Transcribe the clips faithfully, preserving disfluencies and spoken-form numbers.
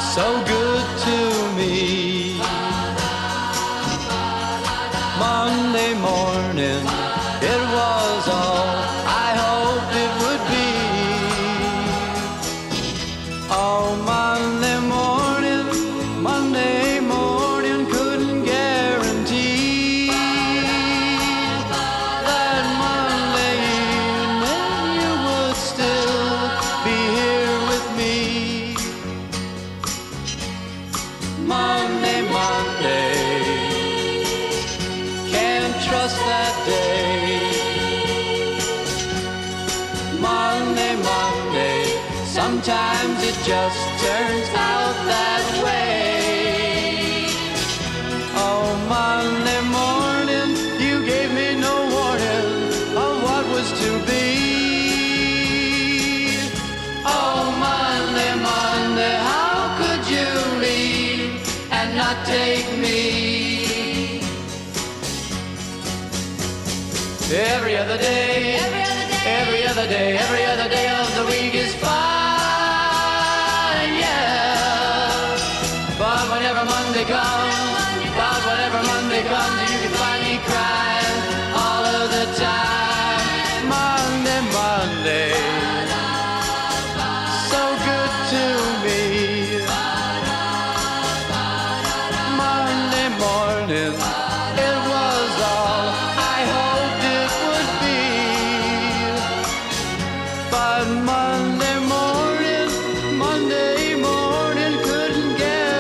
so good to me. Monday morning, it was all I hoped it would be. Oh, Monday morning, Monday morning, couldn't guarantee that Monday evening you would still be here with me. Monday, Monday, can't trust that day. Monday, Monday, sometimes it just turns out that way. Oh, Monday morning, you gave me no warning of what was to be. Oh, Monday, Monday, how could you leave and not take me? Every other day, every other day, every other day, every other day of the week is fine, yeah. But whenever Monday comes, but whenever Monday comes, you can find me crying all of the time. Monday, Monday, so good to me. Monday morning, it was all I hoped it would be. But Monday morning, Monday morning couldn't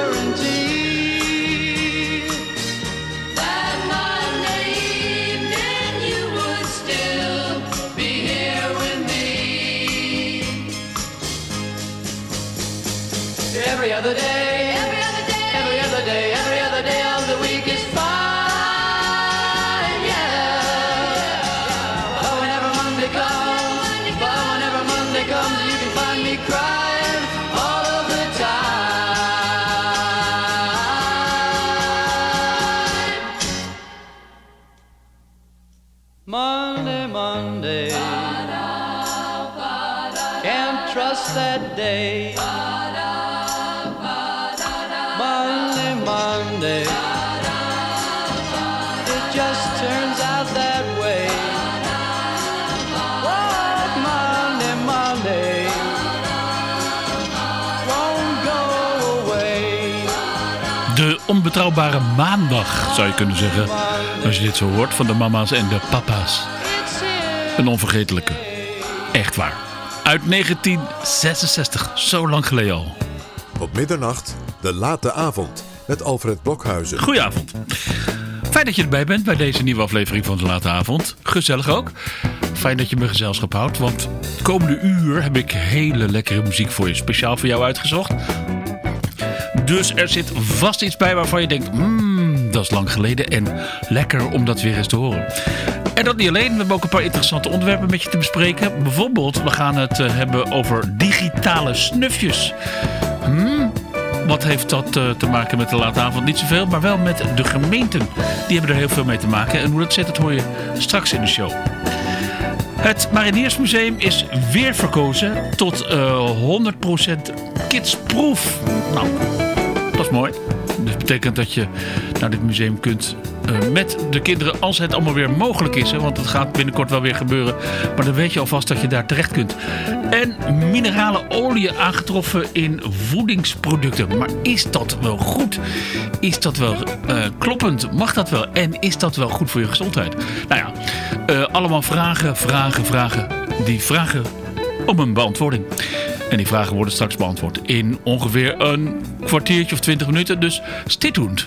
guarantee that Monday evening you would still be here with me. Every other day, every other day, every other day, every other day of the week is fine, yeah. But whenever Monday comes, but whenever Monday comes, you can find me crying all of the time. Monday, Monday, can't trust that day. Monday, Monday, it just turns out that way. Oh, Monday, Monday, won't go away. De onbetrouwbare maandag, zou je kunnen zeggen. Als je dit zo hoort van de mama's en de papa's. Een onvergetelijke. Echt waar. Uit negentien zesenzestig, zo lang geleden al. Op middernacht, de late avond, met Alfred Blokhuizen. Goedenavond. Fijn dat je erbij bent bij deze nieuwe aflevering van de late avond. Gezellig ook. Fijn dat je me gezelschap houdt, want het komende uur heb ik hele lekkere muziek voor je. Speciaal voor jou uitgezocht. Dus er zit vast iets bij waarvan je denkt, mmm, dat is lang geleden en lekker om dat weer eens te horen. En dat niet alleen, we hebben ook een paar interessante onderwerpen met je te bespreken. Bijvoorbeeld, we gaan het uh, hebben over digitale snufjes. Hmm, wat heeft dat uh, te maken met de late avond? Niet zoveel, maar wel met de gemeenten. Die hebben er heel veel mee te maken. En hoe dat zit, dat hoor je straks in de show. Het Mariniersmuseum is weer verkozen tot uh, honderd procent kidsproof. Nou, dat is mooi. Dat betekent dat je naar dit museum kunt uh, met de kinderen, als het allemaal weer mogelijk is. Hè, want het gaat binnenkort wel weer gebeuren. Maar dan weet je alvast dat je daar terecht kunt. En minerale olie aangetroffen in voedingsproducten. Maar is dat wel goed? Is dat wel uh, kloppend? Mag dat wel? En is dat wel goed voor je gezondheid? Nou ja, uh, allemaal vragen, vragen, vragen. Die vragen om een beantwoording. En die vragen worden straks beantwoord in ongeveer een kwartiertje of twintig minuten. Dus stay tuned.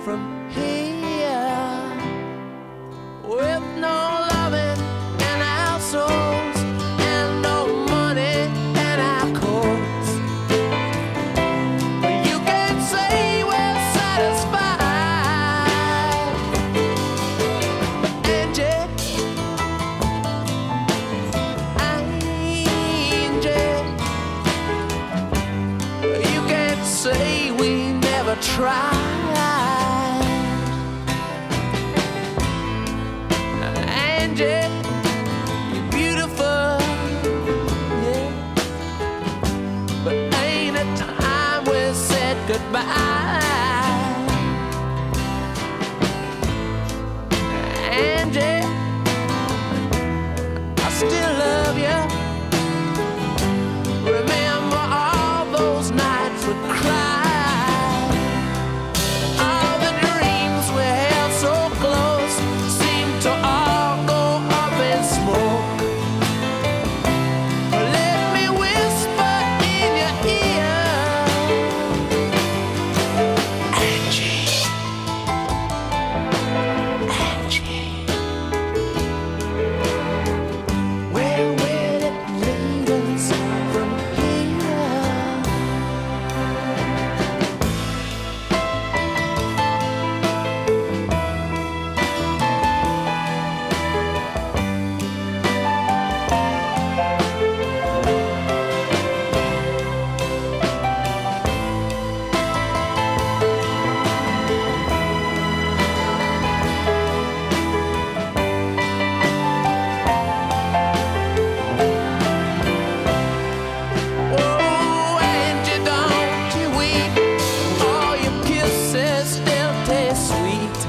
from here. With no loving in our souls and no money in our coats, you can say we're satisfied. Angie, Angie, you can say we never tried. Angie, you're beautiful, yeah, but ain't it time we said goodbye? Angie, I still love you. Remember all those nights we cried, all the dreams we held so close seem to all go up in smoke. Let me whisper in your ear, Angie, Angie, where will it lead us from here? Oh, Angie, don't you weep. All your kisses still taste sweet.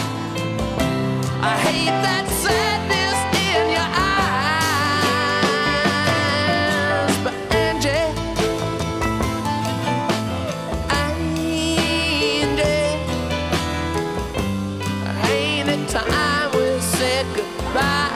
I hate that sadness in your eyes, but Angie, Angie, ain't it time we said goodbye?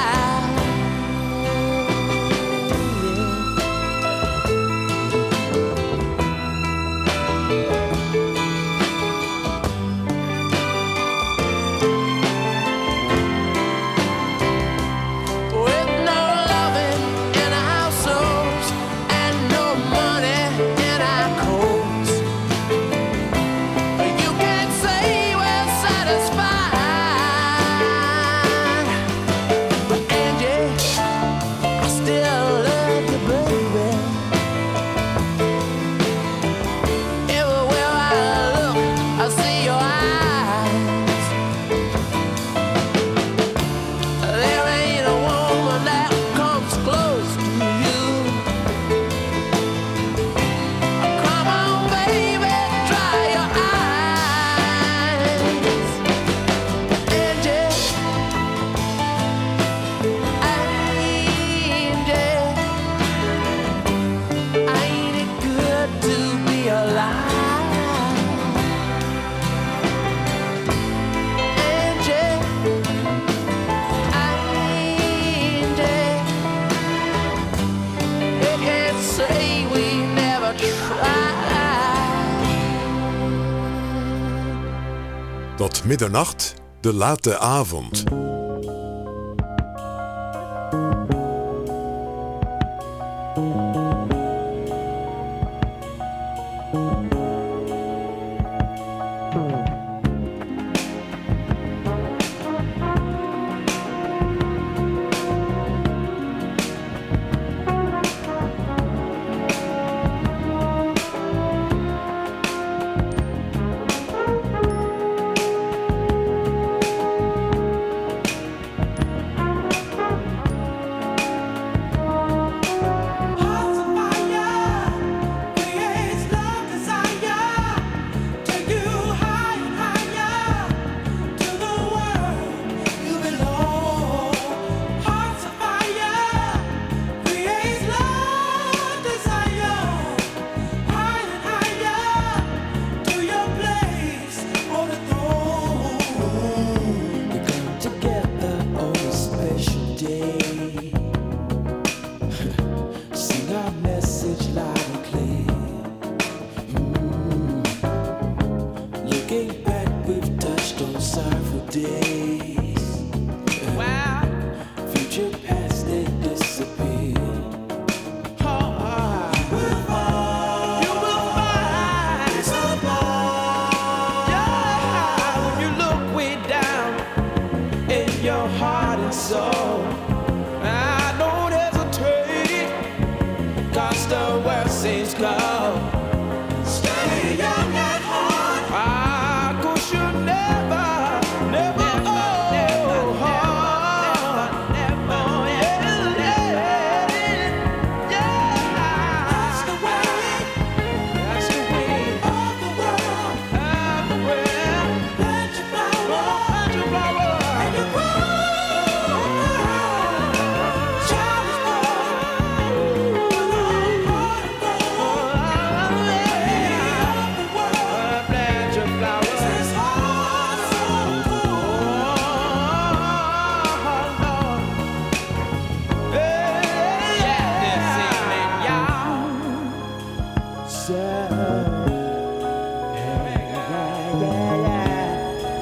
With no loving in our souls and no money in our coats, you can say we're satisfied. But Angie, I still love you, baby. Everywhere I look, I see your eyes. There ain't a woman that comes close to you. Come on, baby, dry your eyes. Angie, Angie, ain't it good to be alive? Angie, Angie, you can't say we never tried. Tot middernacht, de late avond. Hearts of fire creates love desire. Take you higher. days. Wow. Future past they disappear. Oh, oh. You will find, you will find it's a love. Yeah, when you look way down in your heart and soul, I don't hesitate, 'cause the world seems cold. Stay young at heart. Ah, 'cause you never, never, oh, never, never, never, oh, yeah, yeah, yeah. That's the way, that's the way of the world, of the world. Plant your flower, plant your flower, and you grow. Child is born with a heart of gold. Way of the world, plant your flowers. His heart so cold, Lord. Hey, yeah, this evening, y'all. So, yeah, yeah, yeah, yeah.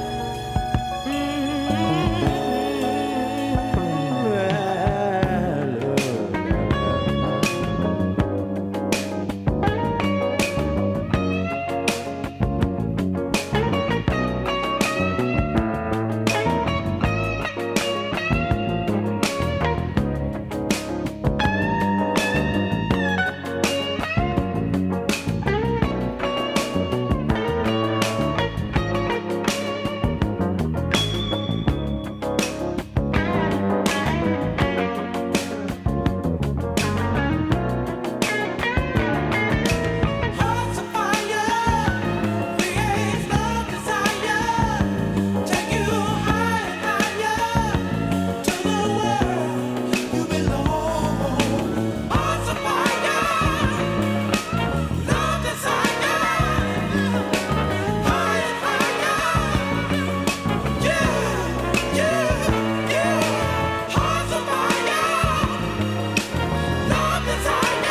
Hearts of fire, creates love, desire, take you higher and higher to the world you belong. Hearts of fire, love, desire, higher and higher. Yeah, yeah, yeah. Hearts of fire, love, desire.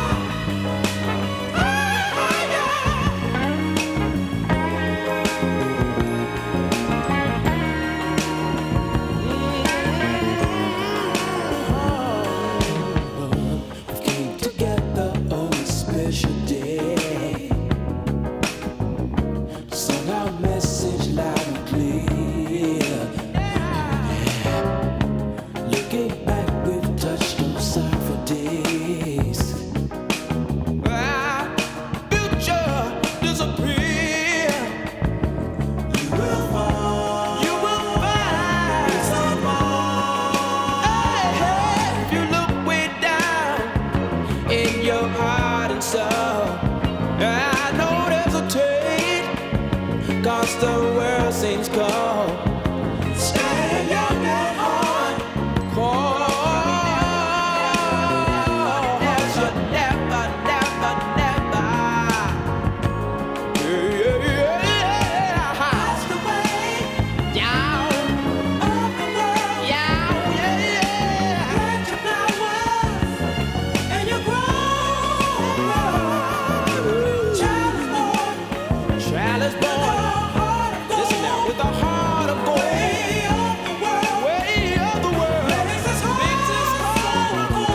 We came together on a special day, sung our message loud and clear. Looking back, we've touched on sorrowful days. Future disappear. You will find, you will find it's a Hey, hey, if you look way down in your heart and soul, I don't hesitate, 'cause the world seems cold. Stay young at heart. Cause you never, never, never. Yeah, yeah, yeah. That's the way down of the world. Yeah, yeah, yeah. Plant your flowers and you grow. Child is born, child is born. Listen now, with a heart of gold. Way of the world, way of the world. Makes his heart cold.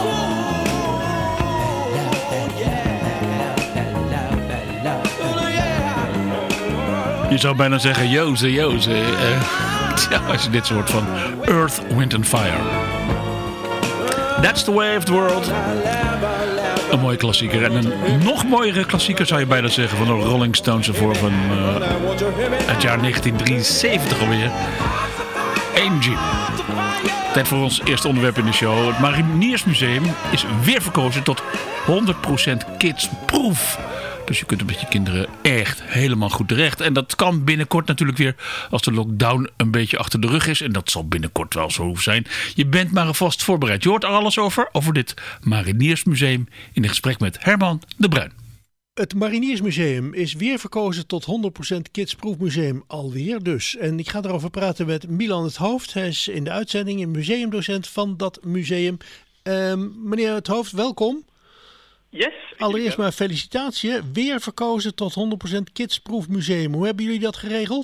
Je zou bijna zeggen, Joze, Joze. eh, tja, als je dit soort van Earth, Wind and Fire. That's the way of the world. Een mooie klassieker. En een nog mooiere klassieker zou je bijna zeggen van de Rolling Stones ervoor van uh, het jaar negentien drieënzeventig alweer. Angie. Tijd voor ons eerste onderwerp in de show. Het Mariniersmuseum is weer verkozen tot honderd procent kidsproof. Dus je kunt er met je kinderen echt helemaal goed terecht. En dat kan binnenkort natuurlijk weer als de lockdown een beetje achter de rug is. En dat zal binnenkort wel zo zijn. Je bent maar alvast voorbereid. Je hoort er alles over, over dit Mariniersmuseum in een gesprek met Herman de Bruin. Het Mariniersmuseum is weer verkozen tot honderd procent kidsproof museum alweer dus. En ik ga erover praten met Milan het Hoofd. Hij is in de uitzending een museumdocent van dat museum. Um, meneer het Hoofd, welkom. Yes. Allereerst maar felicitatie. Weer verkozen tot honderd procent kidsproof museum. Hoe hebben jullie dat geregeld?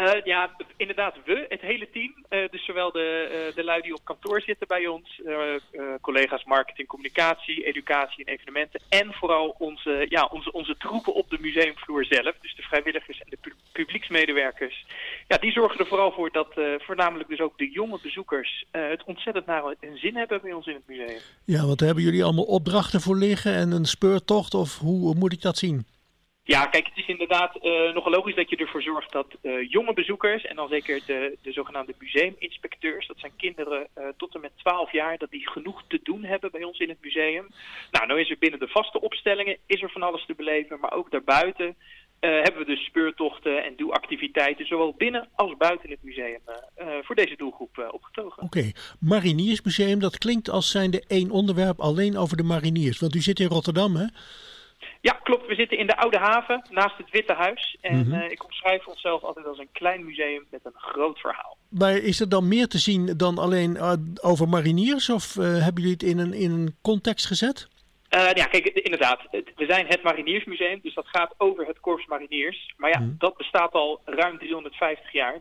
Uh, ja, inderdaad, we, het hele team. Uh, dus zowel de, uh, de lui die op kantoor zitten bij ons, uh, uh, collega's marketing, communicatie, educatie en evenementen. En vooral onze, ja, onze, onze troepen op de museumvloer zelf. Dus de vrijwilligers en de pu- publieksmedewerkers. Ja, die zorgen er vooral voor dat uh, voornamelijk dus ook de jonge bezoekers uh, het ontzettend naar hun zin hebben bij ons in het museum. Ja, want daar hebben jullie allemaal opdrachten voor liggen en een speurtocht of hoe, hoe moet ik dat zien? Ja, kijk, het is inderdaad uh, nogal logisch dat je ervoor zorgt dat uh, jonge bezoekers, en dan zeker de, de zogenaamde museuminspecteurs, dat zijn kinderen uh, tot en met twaalf jaar, dat die genoeg te doen hebben bij ons in het museum. Nou, nou is er binnen de vaste opstellingen, is er van alles te beleven, maar ook daarbuiten uh, hebben we dus speurtochten en doe-activiteiten, zowel binnen als buiten het museum, uh, uh, voor deze doelgroep uh, opgetogen. Oké, okay. Mariniersmuseum, dat klinkt als zijnde één onderwerp alleen over de mariniers, want u zit in Rotterdam, hè? Ja, klopt. We zitten in de Oude Haven, naast het Witte Huis. En mm-hmm. uh, ik omschrijf onszelf altijd als een klein museum met een groot verhaal. Maar is er dan meer te zien dan alleen uh, over mariniers? Of uh, hebben jullie het in een, in een context gezet? Uh, ja, kijk, inderdaad. Het, we zijn het Mariniersmuseum, dus dat gaat over het Korps Mariniers. Maar ja, mm. dat bestaat al ruim driehonderdvijftig jaar.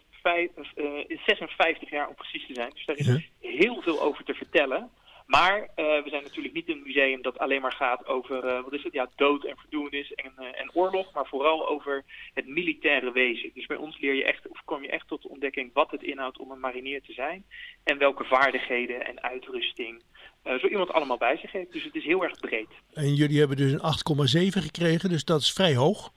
driehonderdzesenvijftig jaar om precies te zijn. Dus daar is ja. heel veel over te vertellen. Maar uh, we zijn natuurlijk niet een museum dat alleen maar gaat over uh, wat is het? Ja, dood en verdoemenis en, uh, en oorlog, maar vooral over het militaire wezen. Dus bij ons leer je echt, of kom je echt tot de ontdekking wat het inhoudt om een marinier te zijn en welke vaardigheden en uitrusting uh, zo iemand allemaal bij zich heeft. Dus het is heel erg breed. En jullie hebben dus een acht komma zeven gekregen, dus dat is vrij hoog.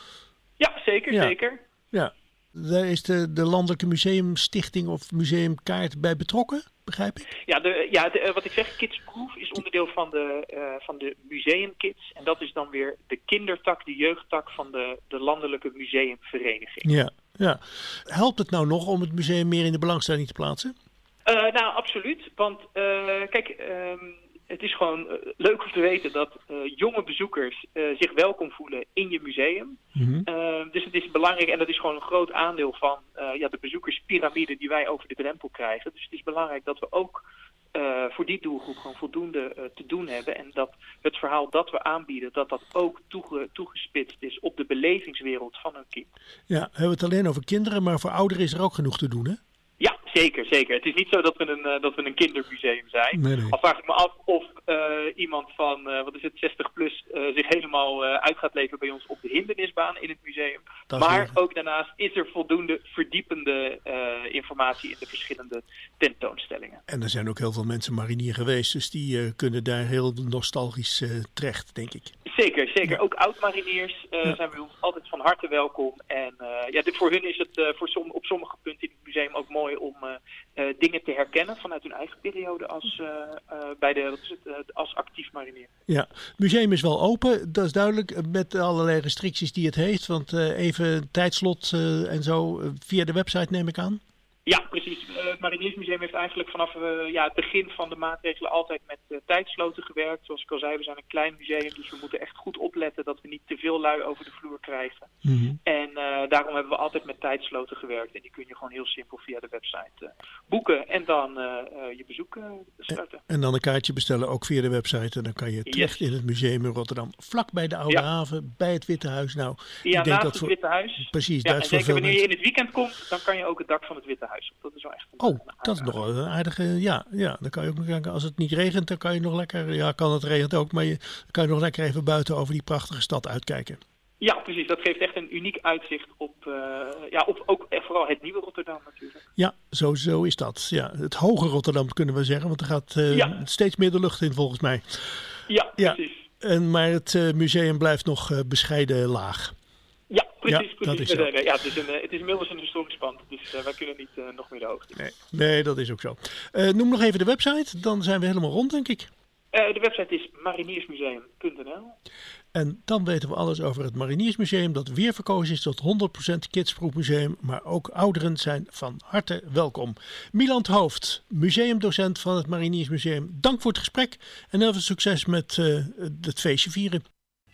Ja, zeker, ja. zeker. Ja. Daar is de, de Landelijke Museumstichting of Museumkaart bij betrokken, begrijp ik? Ja, de, ja de, wat ik zeg, Kidsproof is onderdeel van de, uh, van de Museumkids. En dat is dan weer de kindertak, de jeugdtak van de, de Landelijke Museumvereniging. Ja, ja. Helpt het nou nog om het museum meer in de belangstelling te plaatsen? Uh, nou, absoluut. Want uh, kijk... Um, Het is gewoon uh, leuk om te weten dat uh, jonge bezoekers uh, zich welkom voelen in je museum. Mm-hmm. Uh, dus het is belangrijk en dat is gewoon een groot aandeel van uh, ja, de bezoekerspyramide die wij over de drempel krijgen. Dus het is belangrijk dat we ook uh, voor die doelgroep gewoon voldoende uh, te doen hebben. En dat het verhaal dat we aanbieden, dat dat ook toege, toegespitst is op de belevingswereld van een kind. Ja, we hebben het alleen over kinderen, maar voor ouderen is er ook genoeg te doen, hè? Ja, zeker, zeker. Het is niet zo dat we een, uh, dat we een kindermuseum zijn. Nee, nee. Al vraag ik me af of uh, iemand van, uh, wat is het, zestig plus uh, zich helemaal uh, uit gaat leven bij ons op de hindernisbaan in het museum. Dat maar weer. Ook daarnaast is er voldoende verdiepende uh, informatie in de verschillende tentoonstellingen. En er zijn ook heel veel mensen marinier geweest, dus die uh, kunnen daar heel nostalgisch uh, terecht, denk ik. Zeker, zeker. Ja. Ook oud-mariniers uh, ja. zijn bij ons altijd van harte welkom. En uh, ja, dit, voor hun is het uh, voor som, op sommige punten in het museum ook mooi om uh, uh, dingen te herkennen vanuit hun eigen periode als, uh, uh, bij de, wat is het, uh, als actief marinier. Ja, het museum is wel open, dat is duidelijk, met allerlei restricties die het heeft. Want uh, even tijdslot uh, en zo uh, via de website neem ik aan. Ja, precies. Uh, het Mariniersmuseum heeft eigenlijk vanaf uh, ja, het begin van de maatregelen altijd met uh, tijdsloten gewerkt. Zoals ik al zei, we zijn een klein museum, dus we moeten echt goed opletten dat we niet te veel lui over de vloer krijgen. Mm-hmm. En uh, daarom hebben we altijd met tijdsloten gewerkt. En die kun je gewoon heel simpel via de website uh, boeken en dan uh, uh, je bezoek uh, starten. En, en dan een kaartje bestellen, ook via de website. En dan kan je terecht yes. in het museum in Rotterdam, vlak bij de Oude ja. Haven, bij het Witte Huis. Nou, ja, ik denk naast dat het voor... Witte Huis. Precies, ja, daar en zeker wanneer je in het weekend komt, dan kan je ook het dak van het Witte Huis op. Dat is wel echt een, oh, een dat is nog wel een aardige... Ja, ja, dan kan je ook nog kijken. Als het niet regent, dan kan je nog lekker... Ja, kan het regent ook, maar je, dan kan je nog lekker even buiten over die prachtige stad uitkijken. Ja, precies. Dat geeft echt een uniek uitzicht op, uh, ja, op ook echt vooral het nieuwe Rotterdam natuurlijk. Ja, zo, zo is dat. Ja, het hoge Rotterdam kunnen we zeggen, want er gaat uh, ja. steeds meer de lucht in volgens mij. Ja, ja. precies. En, maar het uh, museum blijft nog uh, bescheiden laag. Ja, precies. Ja, precies. Dat is nee, nee, ja, het, is een, het is inmiddels een historisch pand, dus uh, wij kunnen niet uh, nog meer de hoogte. Nee, nee, dat is ook zo. Uh, noem nog even de website, dan zijn we helemaal rond, denk ik. Uh, de website is mariniersmuseum punt n l. En dan weten we alles over het Mariniersmuseum, dat weer verkozen is tot honderd procent Kidsproof Museum, maar ook ouderen zijn van harte welkom. Milan 't Hooft, museumdocent van het Mariniersmuseum, dank voor het gesprek en heel veel succes met uh, het feestje vieren.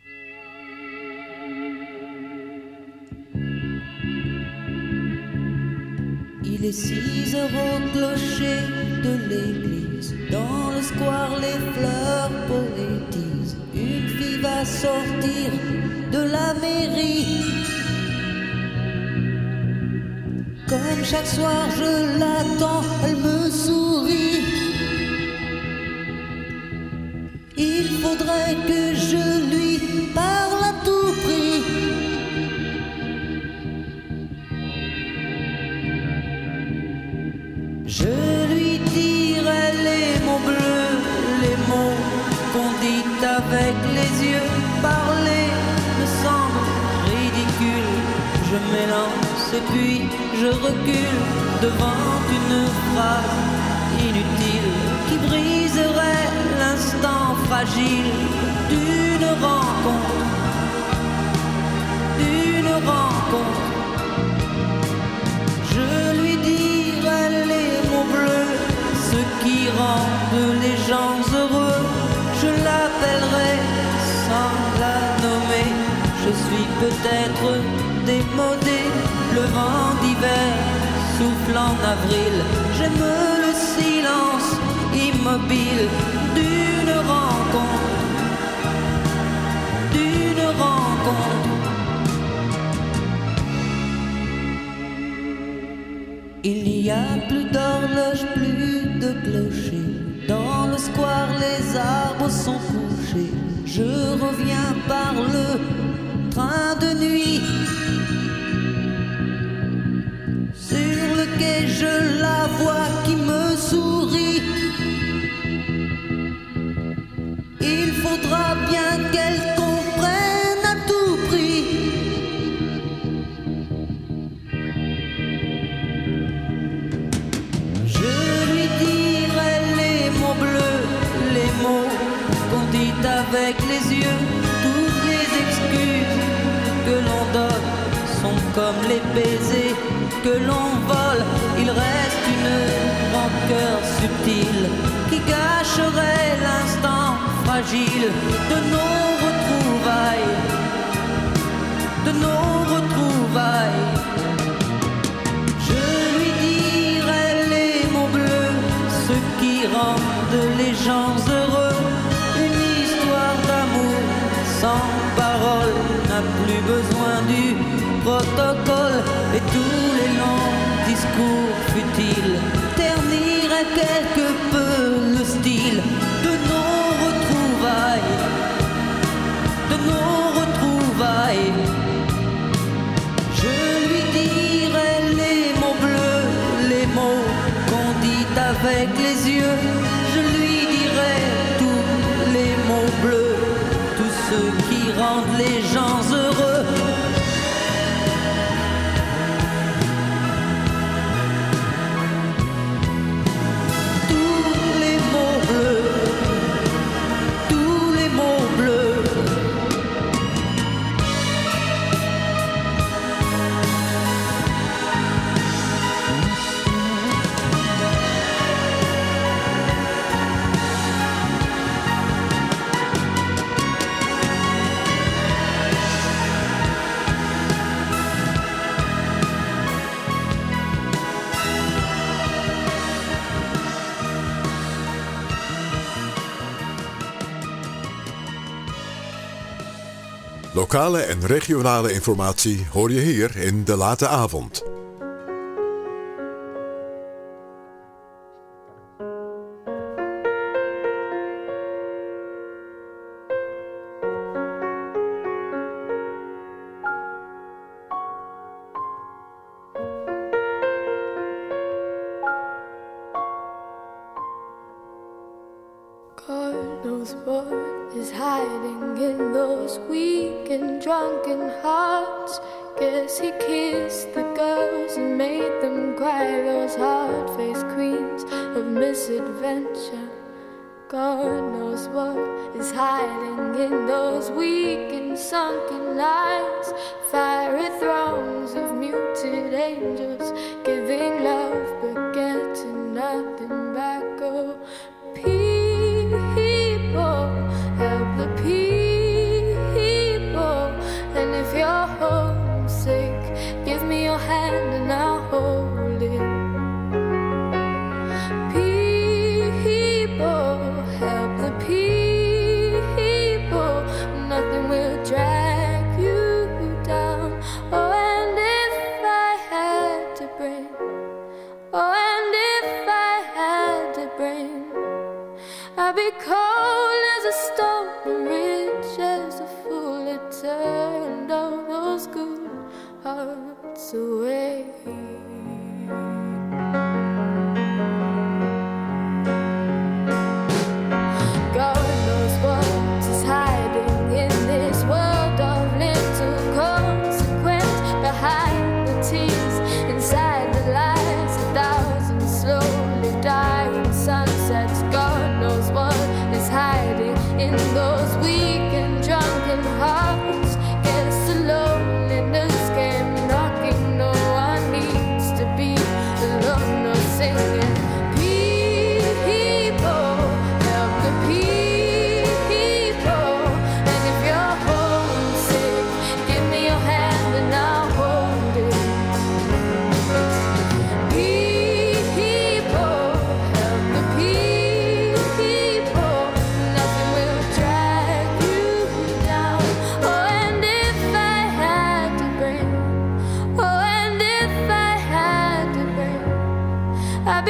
Il est six heures au clocher de l'église. Dans le square, les fleurs poétisent. Une fille va sortir de la mairie. comme chaque soir je l'attends, elle me sourit. Il faudrait que je lui parle à tout prix. Je lui dirai les mots bleus, les mots qu'on dit avec les yeux. Parler me semble ridicule. Je m'élance et puis je recule devant une phrase inutile qui briserait l'instant fragile d'une rencontre, d'une rencontre. Je lui dirai les mots bleus, ce qui rendent les gens heureux. Je l'appellerai sans la nommer. Je suis peut-être démodé, le vent d'hiver souffle en avril. J'aime le silence immobile d'une rencontre, d'une rencontre. Il n'y a plus d'horloge, plus de clocher. Dans le square, les arbres sont couchés. Je reviens par le train de nuit. Sur le quai, je la vois qui me sourit. Il faudra bien qu'elle comprenne à tout prix. Je lui dirai les mots bleus, les mots qu'on dit avec les yeux. Toutes les excuses que l'on donne sont comme les baisers que l'on vole. Il reste une rancœur subtile qui gâcherait l'instant fragile de nos retrouvailles, de nos retrouvailles. Je lui dirai les mots bleus, ce qui rendent les gens heureux. Une histoire d'amour sans parole n'a plus besoin du protocole. Et tous les longs discours futiles terniraient quelque peu le style de nos retrouvailles, de nos retrouvailles. Je lui dirai les mots bleus, les mots qu'on dit avec les yeux. Je lui dirai tous les mots bleus, tous ceux qui rendent les gens heureux. Lokale en regionale informatie hoor je hier in De Late Avond. God knows what is hiding in those weak and drunken hearts. Guess he kissed the girls and made them cry, those hard-faced queens of misadventure. God knows what is hiding in those weak and sunken eyes. Fiery throngs of muted angels giving love but getting nothing back. Oh, people, help the people. And if you're homesick, give me your hand and I'll hold it. People, help the people. Nothing will drag you down. Oh, and if I had to bring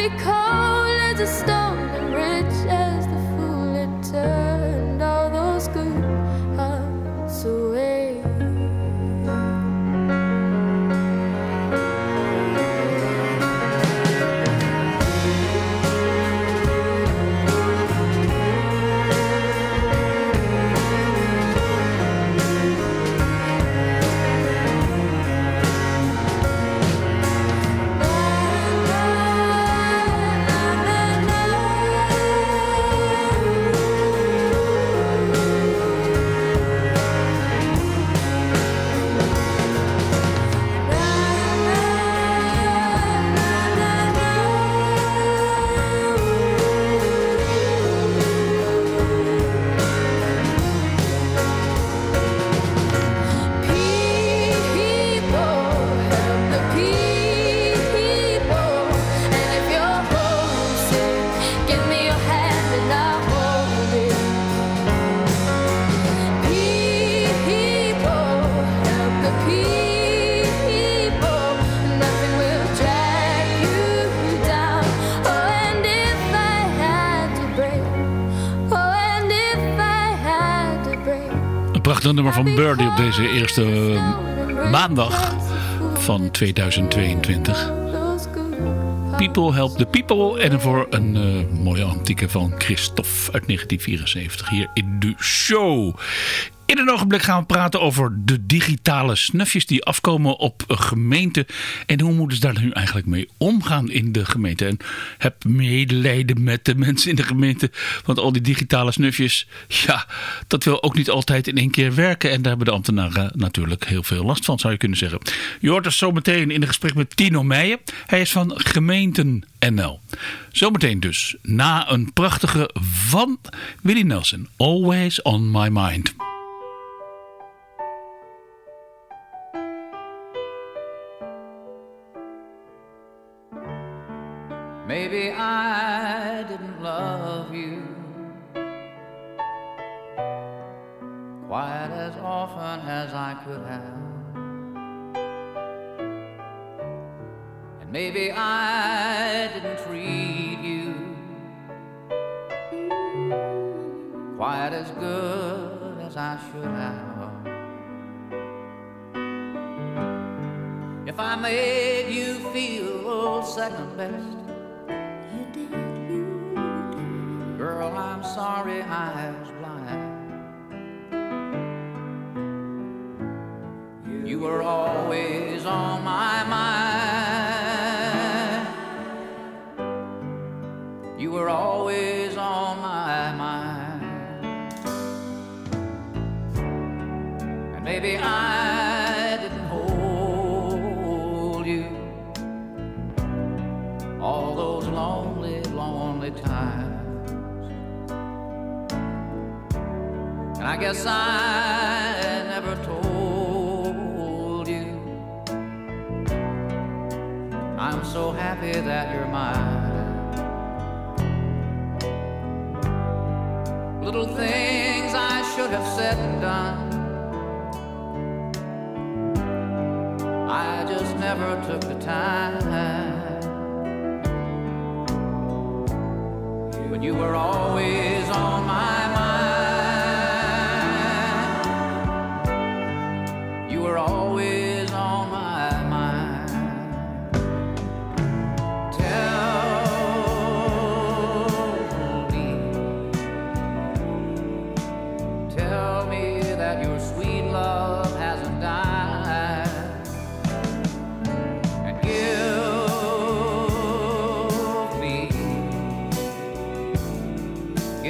be cold as a stone and rich as the fool that turned all those good hearts away. Prachtig nummer van Birdie op deze eerste uh, maandag van tweeduizend tweeëntwintig. People Help the People. En voor een uh, mooie antieke van Christophe uit negentien vierenzeventig hier in de show. In een ogenblik gaan we praten over de digitale snufjes die afkomen op een gemeente. En hoe moeten ze daar nu eigenlijk mee omgaan in de gemeente? En heb medelijden met de mensen in de gemeente. Want al die digitale snufjes, ja, dat wil ook niet altijd in één keer werken. En daar hebben de ambtenaren natuurlijk heel veel last van, zou je kunnen zeggen. Je hoort dus zometeen in een gesprek met Tino Meijen. Hij is van Gemeenten N L. Zometeen dus, na een prachtige van Willie Nelson. Always on my mind. Maybe I didn't love you quite as often as I could have. And maybe I didn't treat you quite as good as I should have. If I made you feel second best, girl, I'm sorry I was blind. You were always on my mind. You were always on my mind. And maybe I didn't hold you all those lonely, lonely times. And I guess I never told you I'm so happy that you're mine. Little things I should have said and done, I just never took the time. But you were always on my mind. You were always on my mind. Tell me, tell me that your sweet love hasn't died. And give me,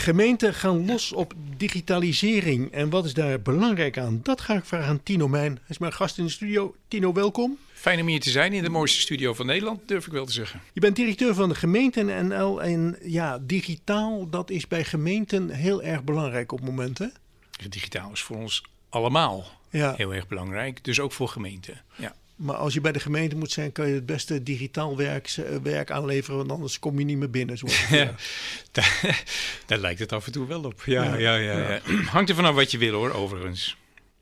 Gemeenten gaan los op digitalisering. En wat is daar belangrijk aan? Dat ga ik vragen aan Tino Mijn. Hij is mijn gast in de studio. Tino, welkom. Fijn om hier te zijn in de mooiste studio van Nederland, durf ik wel te zeggen. Je bent directeur van de gemeenten N L. En ja, digitaal, dat is bij gemeenten heel erg belangrijk op momenten. Digitaal is voor ons allemaal Ja. heel erg belangrijk, dus ook voor gemeenten. Ja. Maar als je bij de gemeente moet zijn, kan je het beste digitaal werk, werk aanleveren. Want anders kom je niet meer binnen. Zo Ja, daar, daar lijkt het af en toe wel op. Ja, Ja, ja, ja, ja. ja. Hangt er vanaf wat je wil hoor, overigens.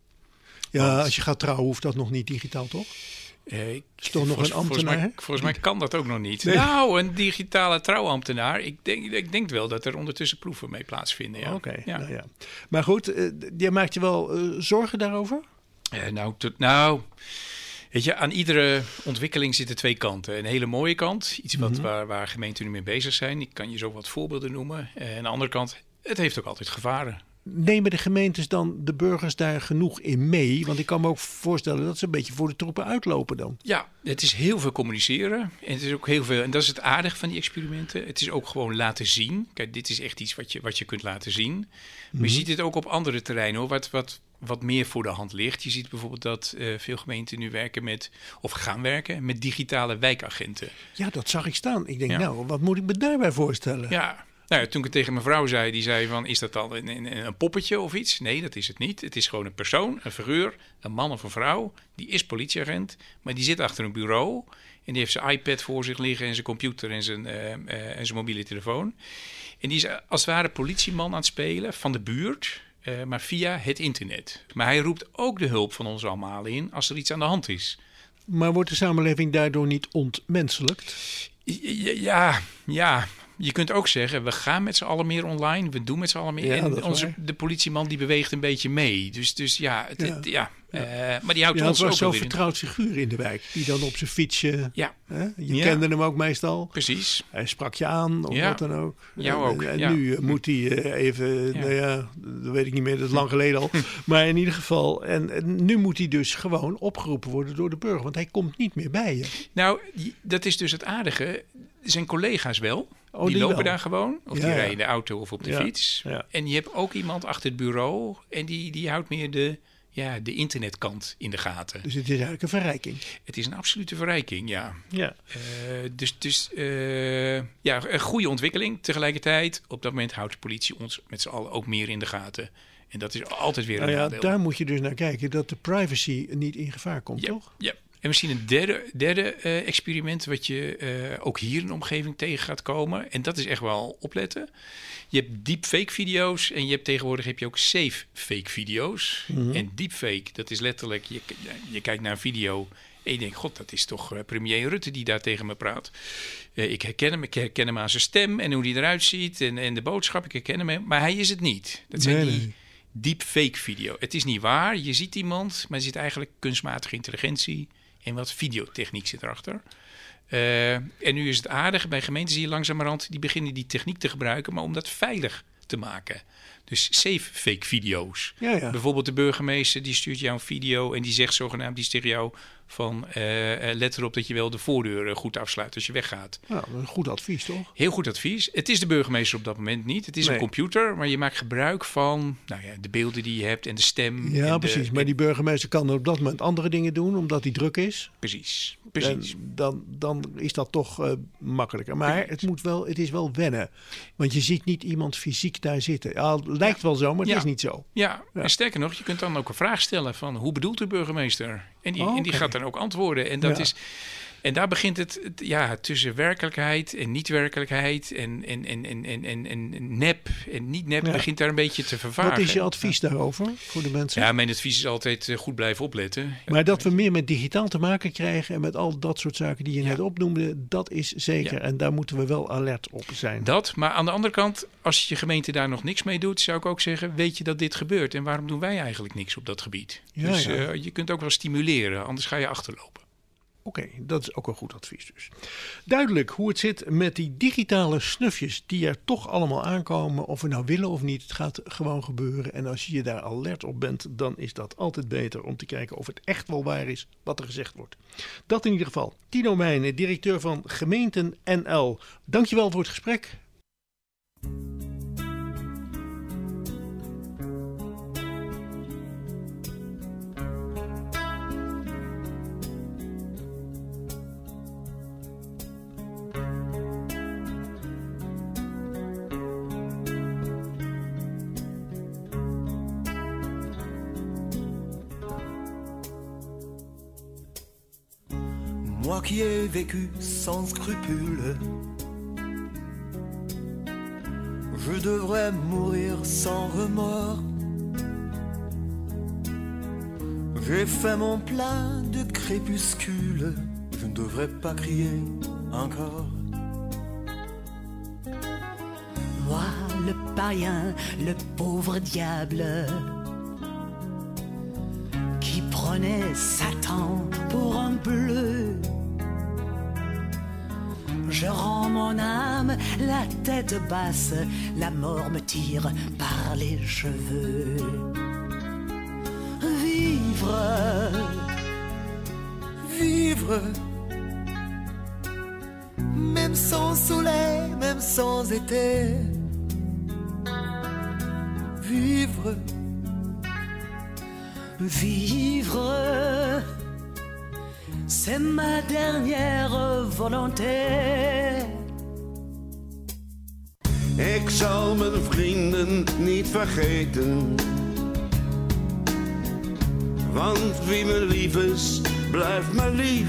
Ja, Want- als je gaat trouwen hoeft dat nog niet digitaal, toch? Eh, ik- Is toch nog volgens, een ambtenaar, Volgens mij, hè? volgens mij kan dat ook nog niet. Nee. Nou, een digitale trouwambtenaar. Ik denk, ik denk wel dat er ondertussen proeven mee plaatsvinden. Ja. Oké, Ja. nou ja. Maar goed, eh, jij maakt je wel eh, zorgen daarover? Eh, nou, tot, nou, weet je, aan iedere ontwikkeling zitten twee kanten. Een hele mooie kant, iets wat, Mhm. waar, waar gemeenten nu mee bezig zijn. Ik kan je zo wat voorbeelden noemen. Eh, aan de andere kant, het heeft ook altijd gevaren. Nemen de gemeentes dan de burgers daar genoeg in mee? Want ik kan me ook voorstellen dat ze een beetje voor de troepen uitlopen dan. Ja, het is heel veel communiceren. En het is ook heel veel, en dat is het aardige van die experimenten. Het is ook gewoon laten zien. Kijk, dit is echt iets wat je, wat je kunt laten zien. Maar je ziet het ook op andere terreinen hoor, wat, wat, wat meer voor de hand ligt. Je ziet bijvoorbeeld dat eh, veel gemeenten nu werken met, of gaan werken met digitale wijkagenten. Ja, dat zag ik staan. Ik denk, Ja. nou, wat moet ik me daarbij voorstellen? Ja, nou, ja, toen ik het tegen mijn vrouw zei, die zei van, is dat dan een, een, een poppetje of iets? Nee, dat is het niet. Het is gewoon een persoon, een figuur, een man of een vrouw. Die is politieagent, maar die zit achter een bureau. En die heeft zijn iPad voor zich liggen en zijn computer en zijn, eh, eh, en zijn mobiele telefoon. En die is als het ware politieman aan het spelen van de buurt, eh, maar via het internet. Maar hij roept ook de hulp van ons allemaal in als er iets aan de hand is. Maar wordt de samenleving daardoor niet ontmenselijkt? Ja, ja, ja, je kunt ook zeggen, we gaan met z'n allen meer online. We doen met z'n allen meer. Ja, dat en is onze, waar. de politieman die beweegt een beetje mee. Dus, dus ja, het, Ja. het- ja. eh, maar die houdt Ja, het ons ook was zo'n wel weer in. vertrouwd figuur in de wijk. Die dan op zijn fietsje... Ja, Hè? Je Ja. kende hem ook meestal. precies. Hij sprak je aan of Ja. wat dan ook. Jou En- ook, En, ja. nu eh, moet hij eh, even, Ja. nou ja, dat weet ik niet meer, dat is lang geleden al. Maar in ieder geval, en, en nu moet hij dus gewoon opgeroepen worden door de burger. Want hij komt niet meer bij je. Nou, die- dat is dus het aardige. Zijn collega's wel. Oh, die, die lopen wel. daar gewoon. Of Ja, die ja. rijden in de auto of op de Ja, fiets. ja. En je hebt ook iemand achter het bureau. En die, die houdt meer de, ja, de internetkant in de gaten. Dus het is eigenlijk een verrijking. Het is een absolute verrijking, ja. Ja. Eh, dus dus eh, ja, een goede ontwikkeling. Tegelijkertijd, op dat moment houdt de politie ons met z'n allen ook meer in de gaten. En dat is altijd weer een Nou ja, nadeel. daar moet je dus naar kijken dat de privacy niet in gevaar komt, Ja, toch? ja. En misschien een derde, derde eh, experiment wat je eh, ook hier in de omgeving tegen gaat komen. En dat is echt wel opletten. Je hebt deepfake video's en je hebt tegenwoordig heb je ook safe fake video's. Mhm. En deepfake, dat is letterlijk, je, je kijkt naar een video en je denkt, god, dat is toch eh, premier Rutte die daar tegen me praat. Eh, ik herken hem, ik herken hem aan zijn stem en hoe hij eruit ziet en, en de boodschap, ik herken hem. Maar hij is het niet. Dat zijn Nee, die nee. deepfake video. Het is niet waar, je ziet iemand, maar er zit eigenlijk kunstmatige intelligentie en wat videotechniek zit erachter. Eh, en nu is het aardig, bij gemeenten zie je langzamerhand, die beginnen die techniek te gebruiken, maar om dat veilig te maken. Dus safe fake video's. Ja, ja. Bijvoorbeeld de burgemeester die stuurt jou een video en die zegt zogenaamd die is tegen jou van eh, eh, let erop dat je wel de voordeur eh, goed afsluit als je weggaat. Nou, dat is een goed advies, toch? Heel goed advies. Het is de burgemeester op dat moment niet. Het is Nee. een computer, maar je maakt gebruik van nou ja, de beelden die je hebt en de stem. Ja, en de- precies. Maar die burgemeester kan op dat moment andere dingen doen, omdat hij druk is. Precies, precies. En dan, dan is dat toch eh, makkelijker. Maar het, moet wel, het is wel wennen. Want je ziet niet iemand fysiek daar zitten. Ja, het lijkt wel zo, maar het Ja. is niet zo. Ja, Ja. en sterker nog, je kunt dan ook een vraag stellen van hoe bedoelt de burgemeester? En die, Oh, en die oké. gaat dan ook antwoorden. En dat Ja. is. En daar begint het, het, ja, tussen werkelijkheid en niet-werkelijkheid en, en, en, en, en, en, en nep en niet-nep Ja. begint daar een beetje te vervagen. Wat is je advies daarover voor de mensen? Ja, mijn advies is altijd eh, goed blijven opletten. Maar dat we meer met digitaal te maken krijgen en met al dat soort zaken die je Ja. net opnoemde, dat is zeker. Ja. En daar moeten we wel alert op zijn. Dat, maar aan de andere kant, als je gemeente daar nog niks mee doet, zou ik ook zeggen, weet je dat dit gebeurt? En waarom doen wij eigenlijk niks op dat gebied? Ja, dus ja. eh, je kunt ook wel stimuleren, anders ga je achterlopen. Oké, dat is ook een goed advies dus. Duidelijk hoe het zit met die digitale snufjes die er toch allemaal aankomen. Of we nou willen of niet, het gaat gewoon gebeuren. En als je je daar alert op bent, dan is dat altijd beter om te kijken of het echt wel waar is wat er gezegd wordt. Dat in ieder geval. Tino Meijnen, directeur van Gemeenten N L. Dankjewel voor het gesprek. Moi qui ai vécu sans scrupules, je devrais mourir sans remords. J'ai fait mon plein de crépuscule, je ne devrais pas crier encore. Moi, le païen, le pauvre diable, qui prenait Satan pour un bleu. Je rends mon âme la tête basse, la mort me tire par les cheveux. Vivre, vivre, même sans soleil, même sans été. Vivre, vivre, c'est ma dernière volonté. Ik zal mijn vrienden niet vergeten, want wie me lief is, blijft me lief.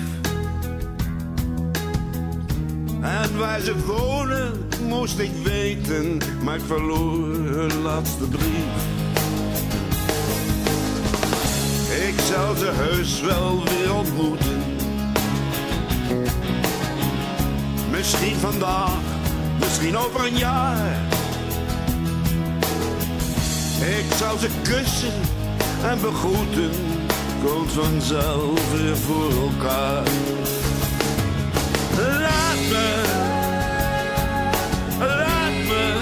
En waar ze wonen, moest ik weten, maar ik verloor hun laatste brief. Ik zal ze heus wel weer ontmoeten. Misschien vandaag, misschien over een jaar. Ik zal ze kussen en begroeten, komt vanzelf weer voor elkaar. Laat me, laat me,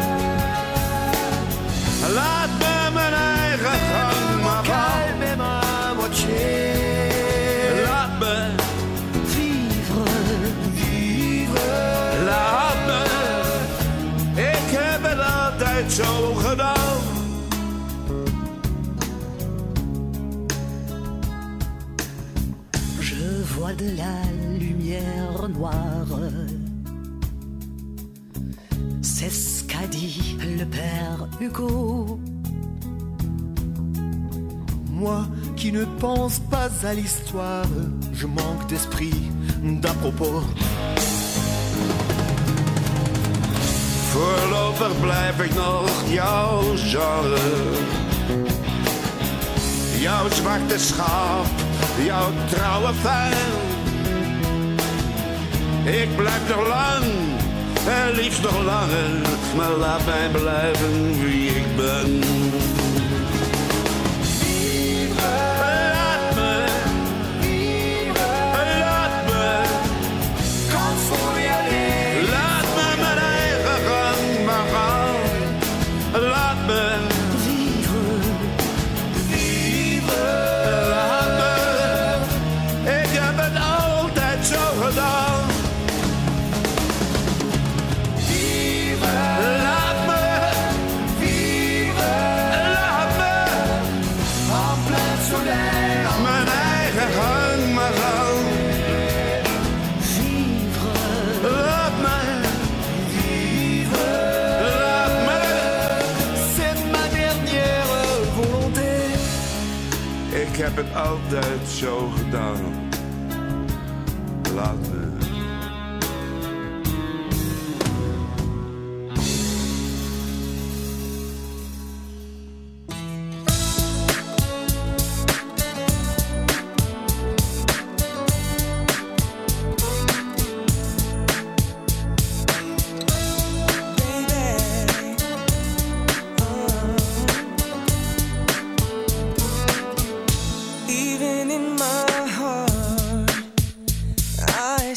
laat me mijn eigen gang maar gaan. Laat me vivre, vivre. Laat me, ik heb het altijd zo gedaan. Je vois de la lumière noire. C'est ce qu'a dit le père Hugo. moi qui ne pense pas à l'histoire, je manque d'esprit, d'à propos. Voorlopig blijf ik nog jouw genre. Jouw zwarte schaap, jouw trouwe fan. Ik blijf nog lang, en liefst nog langer, maar laat mij blijven wie ik ben. Laat me, laat me, quand faut y aller. Laat me mijn eigen gang maar gaan. Laat me vivre, vivre. Laat me, ik heb het altijd zo gedaan. Laat me, vivre, laat me, en plein soleil, mijn eigen gang maar gaan. vivre, Laat me, vivre, laat me, c'est ma dernière volonté. ik heb het altijd zo gedaan. Laat me. Even in my heart, I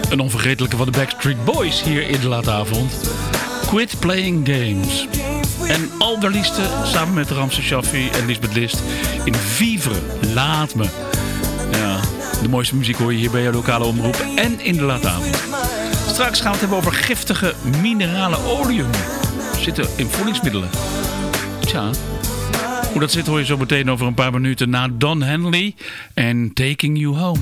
Een onvergetelijke van de Backstreet Boys hier in de late avond. Quit Playing Games. En allerliefste samen met Ramse Shaffi en Lisbeth List in Vivre, Laat Me. Ja, de mooiste muziek hoor je hier bij je lokale omroep en in de late avond. Straks gaan we het hebben over giftige minerale olium. Zitten in voedingsmiddelen. Tja, hoe dat zit hoor je zo meteen over een paar minuten na Don Henley en Taking You Home.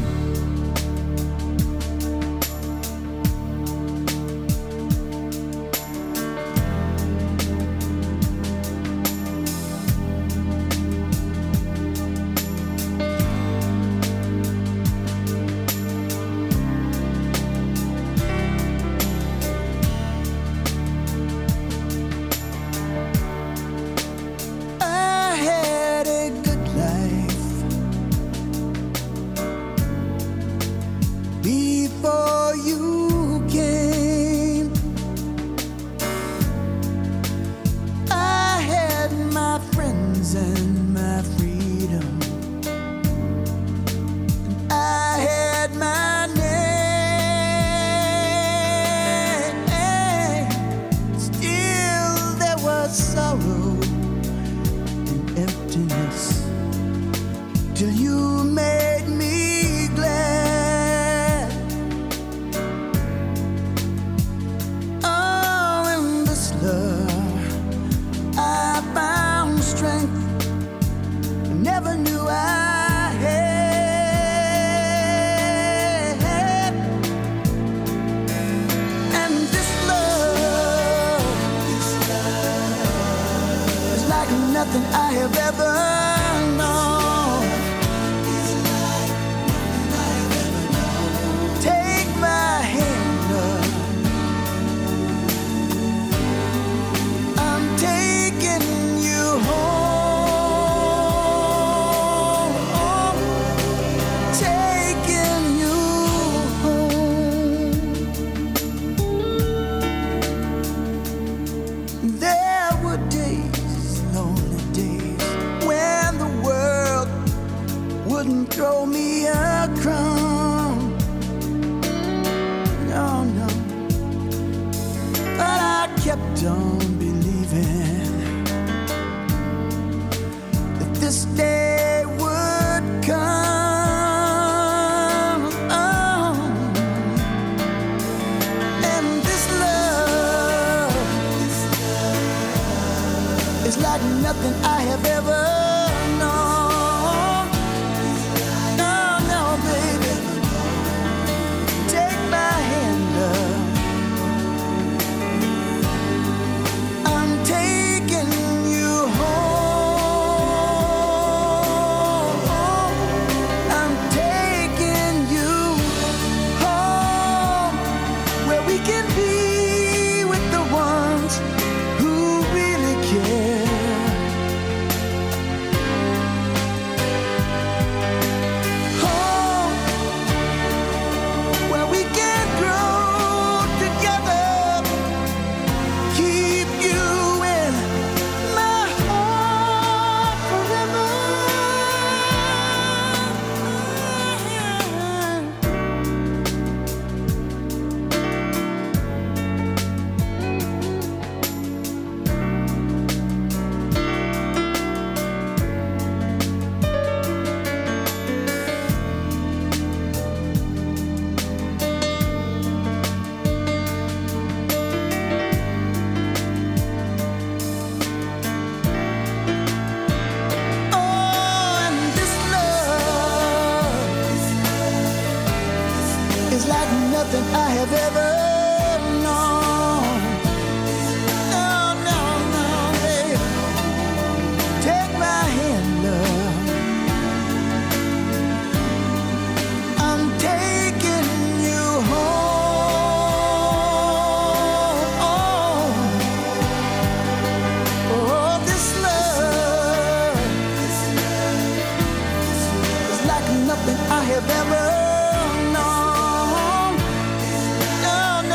Nothing I have ever known. No,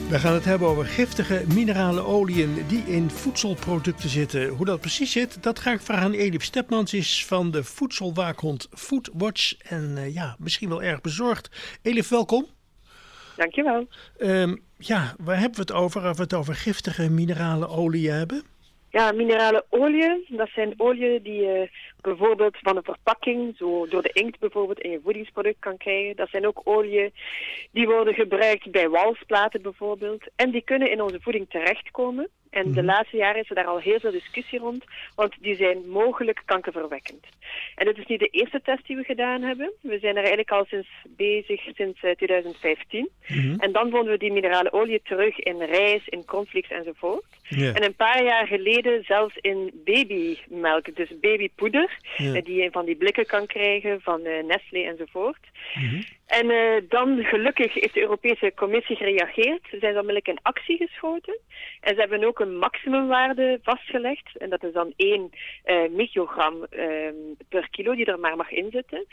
We gaan het hebben over giftige minerale oliën die in voedselproducten zitten. Hoe dat precies zit, dat ga ik vragen aan Elif Stepmans, is van de voedselwaakhond Foodwatch. En uh, ja, misschien wel erg bezorgd. Elif, welkom. Dankjewel. Um, ja, waar hebben we het over als we het over giftige minerale oliën hebben? Ja, minerale oliën, dat zijn oliën die je bijvoorbeeld van een verpakking, zo door de inkt bijvoorbeeld, in je voedingsproduct kan krijgen. Dat zijn ook oliën die worden gebruikt bij walsplaten bijvoorbeeld. En die kunnen in onze voeding terechtkomen. En de laatste jaren is er daar al heel veel discussie rond, want die zijn mogelijk kankerverwekkend. En dit is niet de eerste test die we gedaan hebben. We zijn er eigenlijk al sinds bezig, sinds uh, twintig vijftien. Mm-hmm. En dan vonden we die minerale olie terug in rijst, in cornflakes enzovoort. Yeah. En een paar jaar geleden zelfs in babymelk, dus babypoeder, yeah. uh, die je van die blikken kan krijgen van uh, Nestlé enzovoort. Mm-hmm. En uh, dan gelukkig heeft de Europese Commissie gereageerd. Ze zijn onmiddellijk in actie geschoten. En ze hebben ook een maximumwaarde vastgelegd. En dat is dan één uh, microgram uh, per kilo die er maar mag inzitten.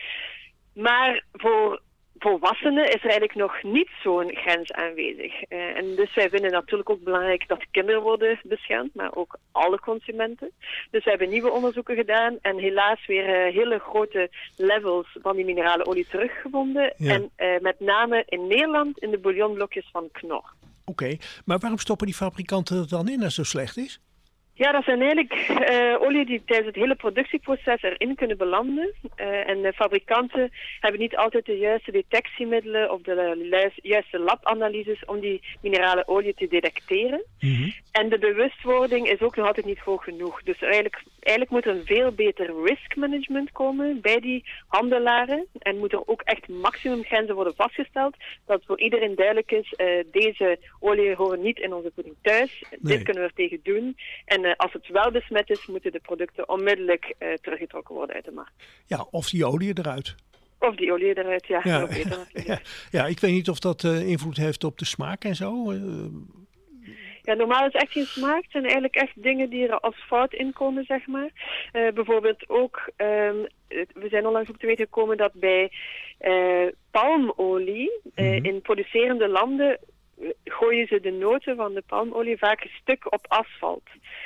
Maar voor volwassenen is er eigenlijk nog niet zo'n grens aanwezig. Uh, en dus wij vinden natuurlijk ook belangrijk dat kinderen worden beschermd, maar ook alle consumenten. Dus we hebben nieuwe onderzoeken gedaan en helaas weer uh, hele grote levels van die minerale olie teruggevonden. Ja. En uh, met name in Nederland in de bouillonblokjes van Knorr. Oké, okay, maar waarom stoppen die fabrikanten het dan in als het zo slecht is? Ja, dat zijn eigenlijk uh, olie die tijdens het hele productieproces erin kunnen belanden. Uh, en de fabrikanten hebben niet altijd de juiste detectiemiddelen of de juiste labanalyses om die minerale olie te detecteren. Mm-hmm. En de bewustwording is ook nog altijd niet hoog genoeg. Dus eigenlijk, eigenlijk moet er een veel beter risk management komen bij die handelaren. En moet er ook echt maximumgrenzen worden vastgesteld. Dat voor iedereen duidelijk is, uh, deze olie horen niet in onze voeding thuis. Nee. Dit kunnen we er tegen doen. En uh, als het wel besmet is, moeten de producten onmiddellijk uh, teruggetrokken worden uit de markt. Ja, of die olie eruit. Of die olie eruit, ja. Ja, beter, ja, ja, ik weet niet of dat uh, invloed heeft op de smaak en zo. Uh, Ja, normaal is echt geen smaak. Het zijn eigenlijk echt dingen die er als fout in komen, zeg maar. Uh, bijvoorbeeld ook, um, we zijn onlangs ook te weten gekomen dat bij uh, palmolie uh, mm-hmm. in producerende landen uh, gooien ze de noten van de palmolie vaak stuk op asfalt.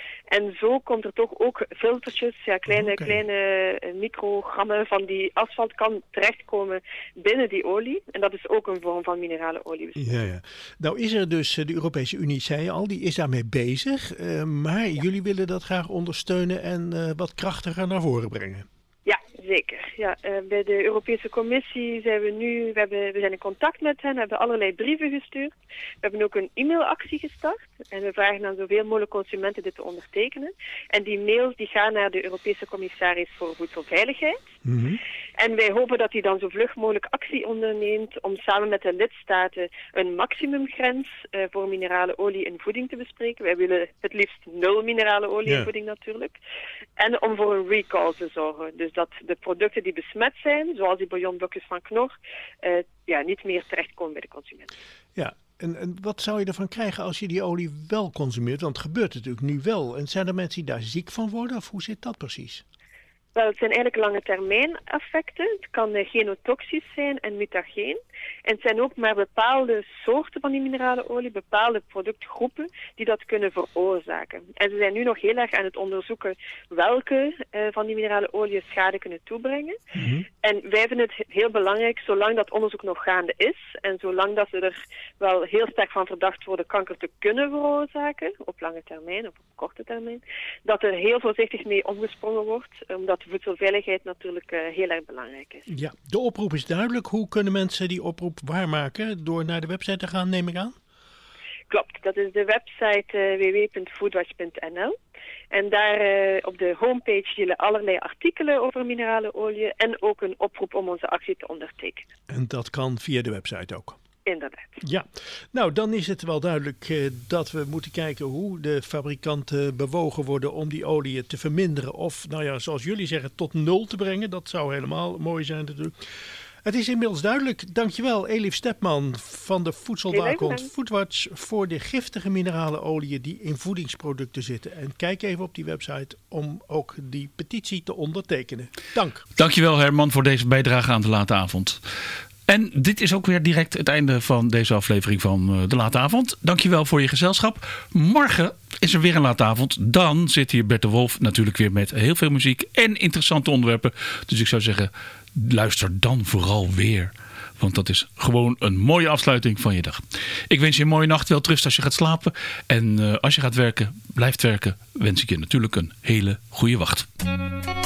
En zo komt er toch ook filtertjes, ja, kleine, okay. kleine uh, microgrammen van die asfalt kan terechtkomen binnen die olie. En dat is ook een vorm van minerale olie. Ja, ja. Nou is er dus, de Europese Unie zei je al, die is daarmee bezig. Uh, maar ja. jullie willen dat graag ondersteunen en uh, wat krachtiger naar voren brengen. Ja, zeker. Ja, uh, bij de Europese Commissie zijn we nu, we, hebben, we zijn in contact met hen, hebben allerlei brieven gestuurd. We hebben ook een e-mailactie gestart en we vragen aan zoveel mogelijk consumenten dit te ondertekenen. En die mails die gaan naar de Europese Commissaris voor Voedselveiligheid. Mm-hmm. En wij hopen dat hij dan zo vlug mogelijk actie onderneemt om samen met de lidstaten een maximumgrens uh, voor minerale olie in voeding te bespreken. Wij willen het liefst nul minerale olie yeah. in voeding natuurlijk. En om voor een recall te zorgen. Dus dat de producten die besmet zijn, zoals die bouillonblokjes van Knorr, uh, ja, niet meer terechtkomen bij de consument. Ja, en, en wat zou je ervan krijgen als je die olie wel consumeert? Want het gebeurt natuurlijk nu wel. En zijn er mensen die daar ziek van worden of hoe zit dat precies? Wel, het zijn eigenlijk lange termijn effecten. Het kan uh, genotoxisch zijn en mutageen. En het zijn ook maar bepaalde soorten van die minerale olie, bepaalde productgroepen die dat kunnen veroorzaken. En ze zijn nu nog heel erg aan het onderzoeken welke uh, van die minerale oliën schade kunnen toebrengen. Mm-hmm. En wij vinden het heel belangrijk, zolang dat onderzoek nog gaande is en zolang dat ze er wel heel sterk van verdacht worden kanker te kunnen veroorzaken, op lange termijn of op korte termijn, dat er heel voorzichtig mee omgesprongen wordt, omdat voedselveiligheid natuurlijk uh, heel erg belangrijk is. Ja, de oproep is duidelijk. Hoe kunnen mensen die oproep waarmaken? Door naar de website te gaan, neem ik aan? Klopt, dat is de website uh, w w w punt foodwatch punt n l. En daar uh, op de homepage zullen allerlei artikelen over minerale olie en ook een oproep om onze actie te ondertekenen. En dat kan via de website ook? Inderdaad. Ja, nou dan is het wel duidelijk uh, dat we moeten kijken hoe de fabrikanten bewogen worden om die olie te verminderen. Of, nou ja, zoals jullie zeggen, tot nul te brengen. Dat zou helemaal mooi zijn natuurlijk. Het is inmiddels duidelijk. Dankjewel Elif Stepman van de voedselwaakhond Foodwatch voor de giftige minerale oliën die in voedingsproducten zitten. En kijk even op die website om ook die petitie te ondertekenen. Dank. Dankjewel Herman voor deze bijdrage aan de late avond. En dit is ook weer direct het einde van deze aflevering van De Late Avond. Dankjewel voor je gezelschap. Morgen is er weer een Late Avond. Dan zit hier Bert de Wolf natuurlijk weer met heel veel muziek en interessante onderwerpen. Dus ik zou zeggen, luister dan vooral weer. Want dat is gewoon een mooie afsluiting van je dag. Ik wens je een mooie nacht, wel rust als je gaat slapen. En uh, als je gaat werken, blijft werken, wens ik je natuurlijk een hele goede wacht.